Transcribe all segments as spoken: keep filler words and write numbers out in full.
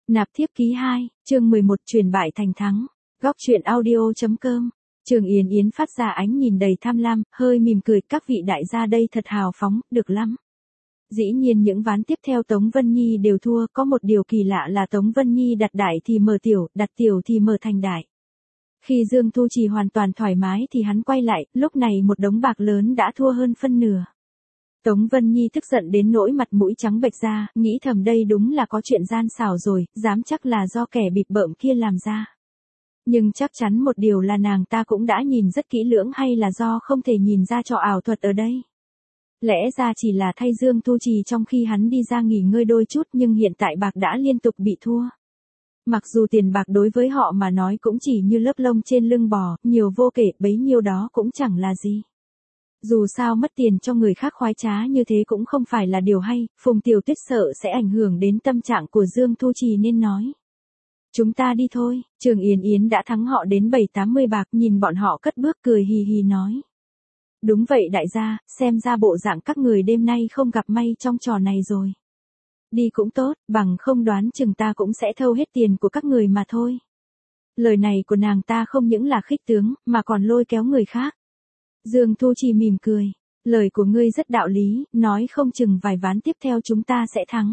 Nạp thiếp ký hai, chương mười một chuyển bại thành thắng. Góc truyện audio.com. Trường Yến Yến phát ra ánh nhìn đầy tham lam, hơi mỉm cười, các vị đại gia đây thật hào phóng, được lắm. Dĩ nhiên những ván tiếp theo Tống Vân Nhi đều thua, có một điều kỳ lạ là Tống Vân Nhi đặt đại thì mở tiểu, đặt tiểu thì mở thành đại. Khi Dương Thu Trì hoàn toàn thoải mái thì hắn quay lại, lúc này một đống bạc lớn đã thua hơn phân nửa. Tống Vân Nhi tức giận đến nỗi mặt mũi trắng bệch ra, nghĩ thầm đây đúng là có chuyện gian xảo rồi, dám chắc là do kẻ bịp bợm kia làm ra. Nhưng chắc chắn một điều là nàng ta cũng đã nhìn rất kỹ lưỡng, hay là do không thể nhìn ra trò ảo thuật ở đây. Lẽ ra chỉ là thay Dương Thu Trì trong khi hắn đi ra nghỉ ngơi đôi chút, nhưng hiện tại bạc đã liên tục bị thua. Mặc dù tiền bạc đối với họ mà nói cũng chỉ như lớp lông trên lưng bò, nhiều vô kể, bấy nhiêu đó cũng chẳng là gì. Dù sao mất tiền cho người khác khoái trá như thế cũng không phải là điều hay, Phùng Tiểu Tuyết sợ sẽ ảnh hưởng đến tâm trạng của Dương Thu Trì nên nói. Chúng ta đi thôi, Trường Yến Yến đã thắng họ đến bảy tám mươi bạc, nhìn bọn họ cất bước cười hì hì nói. Đúng vậy đại gia, xem ra bộ dạng các người đêm nay không gặp may trong trò này rồi. Đi cũng tốt, bằng không đoán chừng ta cũng sẽ thâu hết tiền của các người mà thôi. Lời này của nàng ta không những là khích tướng, mà còn lôi kéo người khác. Dương Thu Trì mỉm cười, lời của ngươi rất đạo lý, nói không chừng vài ván tiếp theo chúng ta sẽ thắng.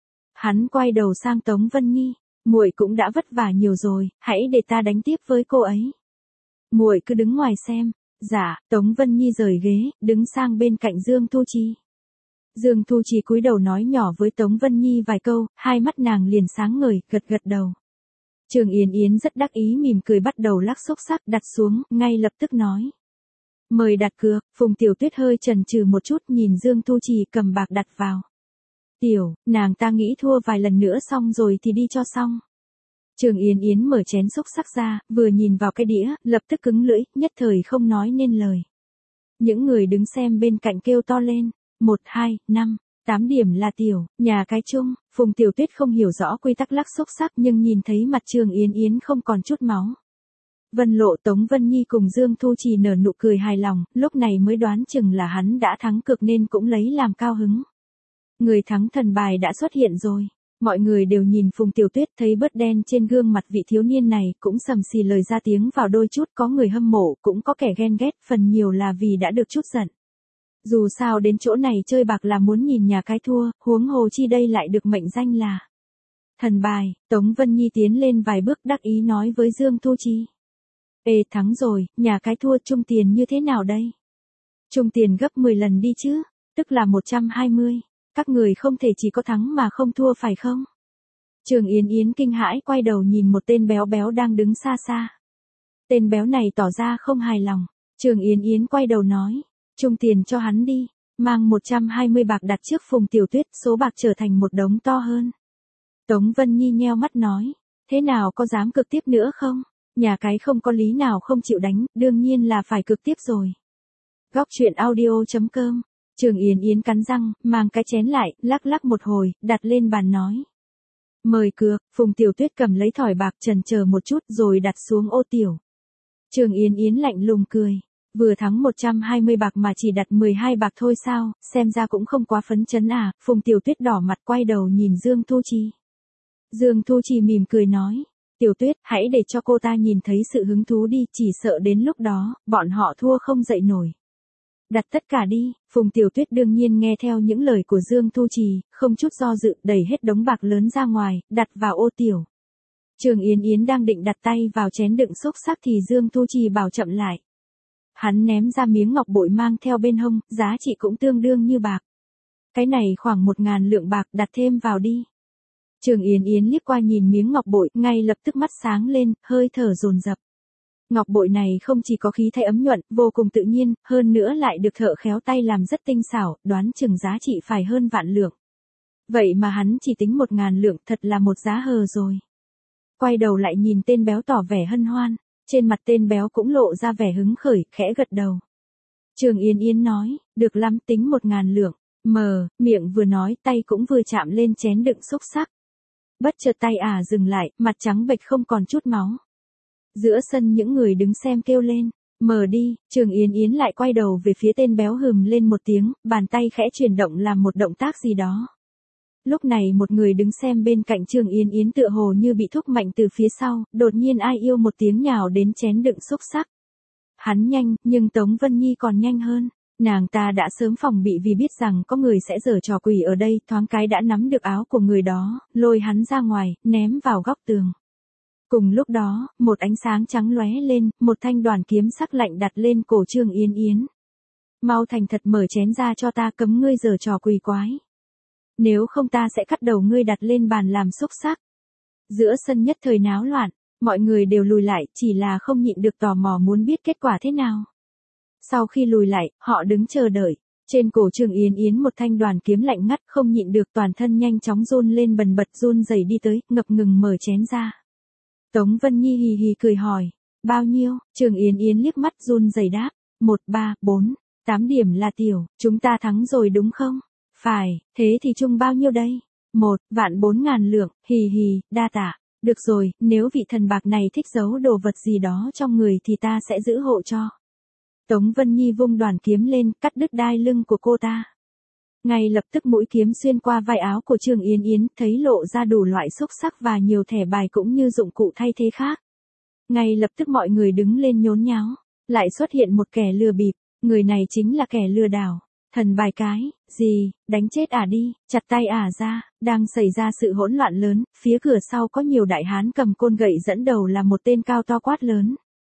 Hắn quay đầu sang Tống Vân Nhi, muội cũng đã vất vả nhiều rồi, hãy để ta đánh tiếp với cô ấy. Muội cứ đứng ngoài xem. Dạ, Tống Vân Nhi rời ghế, đứng sang bên cạnh Dương Thu Trì. Dương Thu Trì cúi đầu nói nhỏ với Tống Vân Nhi vài câu, hai mắt nàng liền sáng ngời, gật gật đầu. Trường Yến Yến rất đắc ý mỉm cười bắt đầu lắc xúc xắc đặt xuống, ngay lập tức nói. Mời đặt cược. Phùng Tiểu Tuyết hơi chần chừ một chút nhìn Dương Thu Trì cầm bạc đặt vào. Tiểu, nàng ta nghĩ thua vài lần nữa xong rồi thì đi cho xong. Trường Yến Yến mở chén xúc xắc ra, vừa nhìn vào cái đĩa, lập tức cứng lưỡi, nhất thời không nói nên lời. Những người đứng xem bên cạnh kêu to lên, một, hai, năm, tám điểm là tiểu, nhà cái chung. Phùng Tiểu Tuyết không hiểu rõ quy tắc lắc xúc xắc nhưng nhìn thấy mặt Trường Yến Yến không còn chút máu. Vân Lộ, Tống Vân Nhi cùng Dương Thu Trì nở nụ cười hài lòng, lúc này mới đoán chừng là hắn đã thắng cược nên cũng lấy làm cao hứng. Người thắng thần bài đã xuất hiện rồi. Mọi người đều nhìn Phùng Tiểu Tuyết, thấy bớt đen trên gương mặt vị thiếu niên này, cũng sầm xì lời ra tiếng vào đôi chút, có người hâm mộ, cũng có kẻ ghen ghét, phần nhiều là vì đã được chút giận. Dù sao đến chỗ này chơi bạc là muốn nhìn nhà cái thua, huống hồ chi đây lại được mệnh danh là thần bài. Tống Vân Nhi tiến lên vài bước đắc ý nói với Dương Thu Trì. Ê thắng rồi, nhà cái thua chung tiền như thế nào đây? Chung tiền gấp mười lần đi chứ, tức là một trăm hai mươi. Các người không thể chỉ có thắng mà không thua phải không? Trường Yến Yến kinh hãi quay đầu nhìn một tên béo béo đang đứng xa xa. Tên béo này tỏ ra không hài lòng. Trường Yến Yến quay đầu nói, chung tiền cho hắn đi, mang một trăm hai mươi bạc đặt trước Phùng Tiểu Tuyết, số bạc trở thành một đống to hơn. Tống Vân Nhi nheo mắt nói, thế nào có dám cực tiếp nữa không? Nhà cái không có lý nào không chịu đánh, đương nhiên là phải cực tiếp rồi. Góc truyện audio.com. Trường Yến Yến cắn răng, mang cái chén lại, lắc lắc một hồi, đặt lên bàn nói. Mời cược. Phùng Tiểu Tuyết cầm lấy thỏi bạc chần chờ một chút rồi đặt xuống ô tiểu. Trường Yến Yến lạnh lùng cười. Vừa thắng một trăm hai mươi bạc mà chỉ đặt mười hai bạc thôi sao, xem ra cũng không quá phấn chấn à. Phùng Tiểu Tuyết đỏ mặt quay đầu nhìn Dương Thu Trì. Dương Thu Trì mỉm cười nói. Tiểu Tuyết, hãy để cho cô ta nhìn thấy sự hứng thú đi, chỉ sợ đến lúc đó, bọn họ thua không dậy nổi. Đặt tất cả đi. Phùng Tiểu Tuyết đương nhiên nghe theo những lời của Dương Thu Trì, không chút do dự, đẩy hết đống bạc lớn ra ngoài, đặt vào ô tiểu. Trường Yến Yến đang định đặt tay vào chén đựng xúc xắc thì Dương Thu Trì bảo chậm lại. Hắn ném ra miếng ngọc bội mang theo bên hông, giá trị cũng tương đương như bạc. Cái này khoảng một ngàn lượng bạc, đặt thêm vào đi. Trường Yến Yến liếc qua nhìn miếng ngọc bội, ngay lập tức mắt sáng lên, hơi thở dồn dập. Ngọc bội này không chỉ có khí thay ấm nhuận, vô cùng tự nhiên, hơn nữa lại được thợ khéo tay làm rất tinh xảo, đoán chừng giá trị phải hơn vạn lượng. Vậy mà hắn chỉ tính một ngàn lượng, thật là một giá hờ rồi. Quay đầu lại nhìn tên béo tỏ vẻ hân hoan, trên mặt tên béo cũng lộ ra vẻ hứng khởi, khẽ gật đầu. Trường Yến Yến nói, được lắm, tính một ngàn lượng. Mờ, miệng vừa nói, tay cũng vừa chạm lên chén đựng xúc xắc. Bất chợt tay ả dừng lại, mặt trắng bệch không còn chút máu. Giữa sân những người đứng xem kêu lên, mở đi. Trường Yến Yến lại quay đầu về phía tên béo hừm lên một tiếng, bàn tay khẽ chuyển động làm một động tác gì đó. Lúc này một người đứng xem bên cạnh Trương Yến Yến tựa hồ như bị thúc mạnh từ phía sau, đột nhiên ai yêu một tiếng nhào đến chén đựng xúc xắc. Hắn nhanh, nhưng Tống Vân Nhi còn nhanh hơn. Nàng ta đã sớm phòng bị vì biết rằng có người sẽ giở trò quỷ ở đây, thoáng cái đã nắm được áo của người đó, lôi hắn ra ngoài, ném vào góc tường. Cùng lúc đó, một ánh sáng trắng lóe lên, một thanh đoàn kiếm sắc lạnh đặt lên cổ Trương Yến Yến. Mau thành thật mở chén ra cho ta, cấm ngươi giở trò quỷ quái. Nếu không ta sẽ cắt đầu ngươi đặt lên bàn làm xúc xắc. Giữa sân nhất thời náo loạn, mọi người đều lùi lại, chỉ là không nhịn được tò mò muốn biết kết quả thế nào. Sau khi lùi lại, họ đứng chờ đợi. Trên cổ Trương Yến Yến một thanh đoàn kiếm lạnh ngắt, không nhịn được toàn thân nhanh chóng run lên bần bật, run rẩy đi tới, ngập ngừng mở chén ra. Tống Vân Nhi hì hì cười hỏi, bao nhiêu? Trương Yến Yến liếc mắt run rẩy đáp, một, ba, bốn, tám điểm là tiểu, chúng ta thắng rồi đúng không? Phải, thế thì chung bao nhiêu đây? Một, vạn bốn ngàn lượng, hì hì, đa tạ. Được rồi, nếu vị thần bạc này thích giấu đồ vật gì đó trong người thì ta sẽ giữ hộ cho. Tống Vân Nhi vung đoàn kiếm lên, cắt đứt đai lưng của cô ta. Ngay lập tức mũi kiếm xuyên qua vai áo của Trương Yến Yến, thấy lộ ra đủ loại xúc xắc và nhiều thẻ bài cũng như dụng cụ thay thế khác. Ngay lập tức mọi người đứng lên nhốn nháo, lại xuất hiện một kẻ lừa bịp, người này chính là kẻ lừa đảo. Thần bài cái, gì, đánh chết ả đi, chặt tay ả ra, đang xảy ra sự hỗn loạn lớn, phía cửa sau có nhiều đại hán cầm côn gậy dẫn đầu là một tên cao to quát lớn.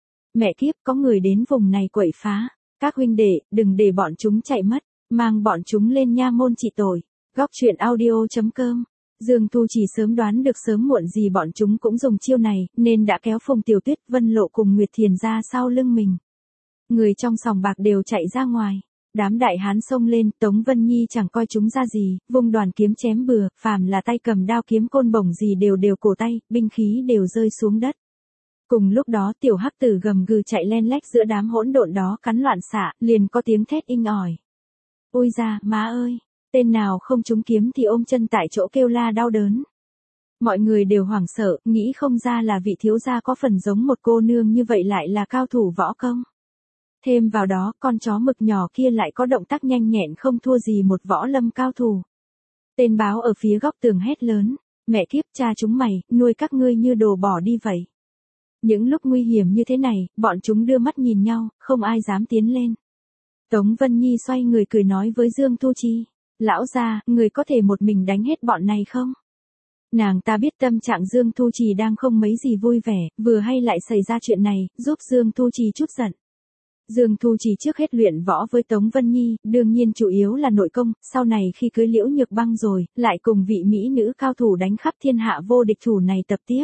Mẹ kiếp, có người đến vùng này quậy phá, các huynh đệ, đừng để bọn chúng chạy mất, mang bọn chúng lên nha môn trị tội. Góc truyện audio chấm com. Dương Thu chỉ sớm đoán được sớm muộn gì bọn chúng cũng dùng chiêu này, nên đã kéo Phùng Tiểu Tuyết, Vân Lộ cùng Nguyệt Thiền ra sau lưng mình. Người trong sòng bạc đều chạy ra ngoài. Đám đại hán xông lên, Tống Vân Nhi chẳng coi chúng ra gì, vung đoàn kiếm chém bừa, phàm là tay cầm đao kiếm côn bổng gì đều đều cổ tay, binh khí đều rơi xuống đất. Cùng lúc đó tiểu hắc tử gầm gừ chạy len lách giữa đám hỗn độn đó cắn loạn xạ, liền có tiếng thét inh ỏi. Ôi da, má ơi, tên nào không trúng kiếm thì ôm chân tại chỗ kêu la đau đớn. Mọi người đều hoảng sợ, nghĩ không ra là vị thiếu gia có phần giống một cô nương như vậy lại là cao thủ võ công. Thêm vào đó, con chó mực nhỏ kia lại có động tác nhanh nhẹn không thua gì một võ lâm cao thủ. Tên báo ở phía góc tường hét lớn, mẹ kiếp, cha chúng mày, nuôi các ngươi như đồ bỏ đi vậy. Những lúc nguy hiểm như thế này, bọn chúng đưa mắt nhìn nhau, không ai dám tiến lên. Tống Vân Nhi xoay người cười nói với Dương Thu Chi, lão gia, người có thể một mình đánh hết bọn này không? Nàng ta biết tâm trạng Dương Thu Trì đang không mấy gì vui vẻ, vừa hay lại xảy ra chuyện này, giúp Dương Thu Trì chút giận. Dương Thu Trì trước hết luyện võ với Tống Vân Nhi, đương nhiên chủ yếu là nội công, sau này khi cưới Liễu Nhược Băng rồi, lại cùng vị mỹ nữ cao thủ đánh khắp thiên hạ vô địch thủ này tập tiếp.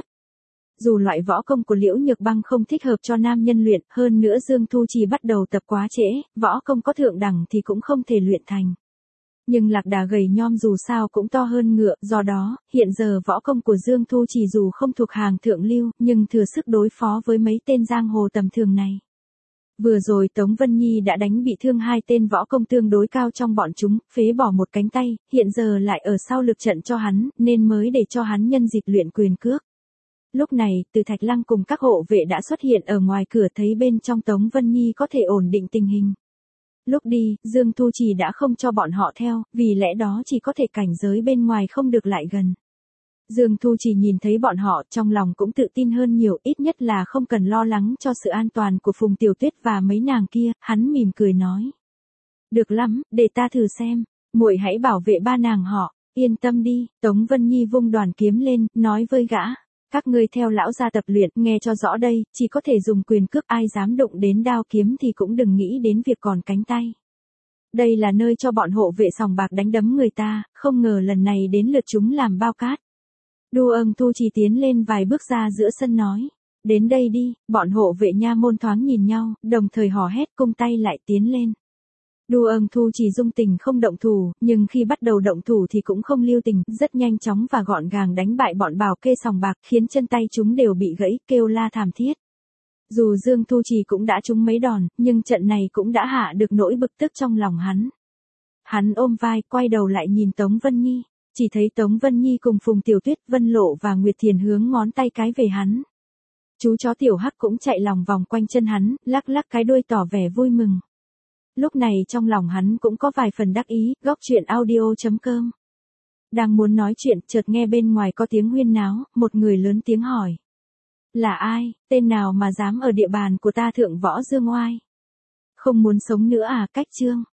Dù loại võ công của Liễu Nhược Băng không thích hợp cho nam nhân luyện, hơn nữa Dương Thu Trì bắt đầu tập quá trễ, võ công có thượng đẳng thì cũng không thể luyện thành. Nhưng lạc đà gầy nhom dù sao cũng to hơn ngựa, do đó, hiện giờ võ công của Dương Thu Trì dù không thuộc hàng thượng lưu, nhưng thừa sức đối phó với mấy tên giang hồ tầm thường này. Vừa rồi Tống Vân Nhi đã đánh bị thương hai tên võ công tương đối cao trong bọn chúng, phế bỏ một cánh tay, hiện giờ lại ở sau lực trận cho hắn, nên mới để cho hắn nhân dịp luyện quyền cước. Lúc này, Từ Thạch Lăng cùng các hộ vệ đã xuất hiện ở ngoài cửa, thấy bên trong Tống Vân Nhi có thể ổn định tình hình. Lúc đi, Dương Thu Trì đã không cho bọn họ theo, vì lẽ đó chỉ có thể cảnh giới bên ngoài không được lại gần. Dương Thu Trì nhìn thấy bọn họ, trong lòng cũng tự tin hơn nhiều, ít nhất là không cần lo lắng cho sự an toàn của Phùng Tiểu Tuyết và mấy nàng kia, hắn mỉm cười nói. Được lắm, để ta thử xem, muội hãy bảo vệ ba nàng họ, yên tâm đi. Tống Vân Nhi vung đoàn kiếm lên, nói với gã. Các ngươi theo lão gia tập luyện, nghe cho rõ đây, chỉ có thể dùng quyền cước, ai dám đụng đến đao kiếm thì cũng đừng nghĩ đến việc còn cánh tay. Đây là nơi cho bọn hộ vệ sòng bạc đánh đấm người ta, không ngờ lần này đến lượt chúng làm bao cát. Đu Ưng Thu Trì tiến lên vài bước ra giữa sân nói, đến đây đi. Bọn hộ vệ nha môn thoáng nhìn nhau, đồng thời hò hét, cung tay lại tiến lên. Đu Ưng Thu Trì dung tình không động thủ, nhưng khi bắt đầu động thủ thì cũng không lưu tình, rất nhanh chóng và gọn gàng đánh bại bọn bảo kê sòng bạc, khiến chân tay chúng đều bị gãy, kêu la thảm thiết. Dù Dương Thu Trì cũng đã trúng mấy đòn, nhưng trận này cũng đã hạ được nỗi bực tức trong lòng hắn. Hắn ôm vai, quay đầu lại nhìn Tống Vân Nhi, chỉ thấy Tống Vân Nhi cùng Phùng Tiểu Tuyết, Vân Lộ và Nguyệt Thiền hướng ngón tay cái về hắn. Chú chó Tiểu Hắc cũng chạy lòng vòng quanh chân hắn, lắc lắc cái đuôi tỏ vẻ vui mừng. Lúc này trong lòng hắn cũng có vài phần đắc ý. Góc truyện audio chấm com Đang muốn nói chuyện, chợt nghe bên ngoài có tiếng huyên náo, một người lớn tiếng hỏi. Là ai, tên nào mà dám ở địa bàn của ta thượng võ dương oai? Không muốn sống nữa à, Cách Trương?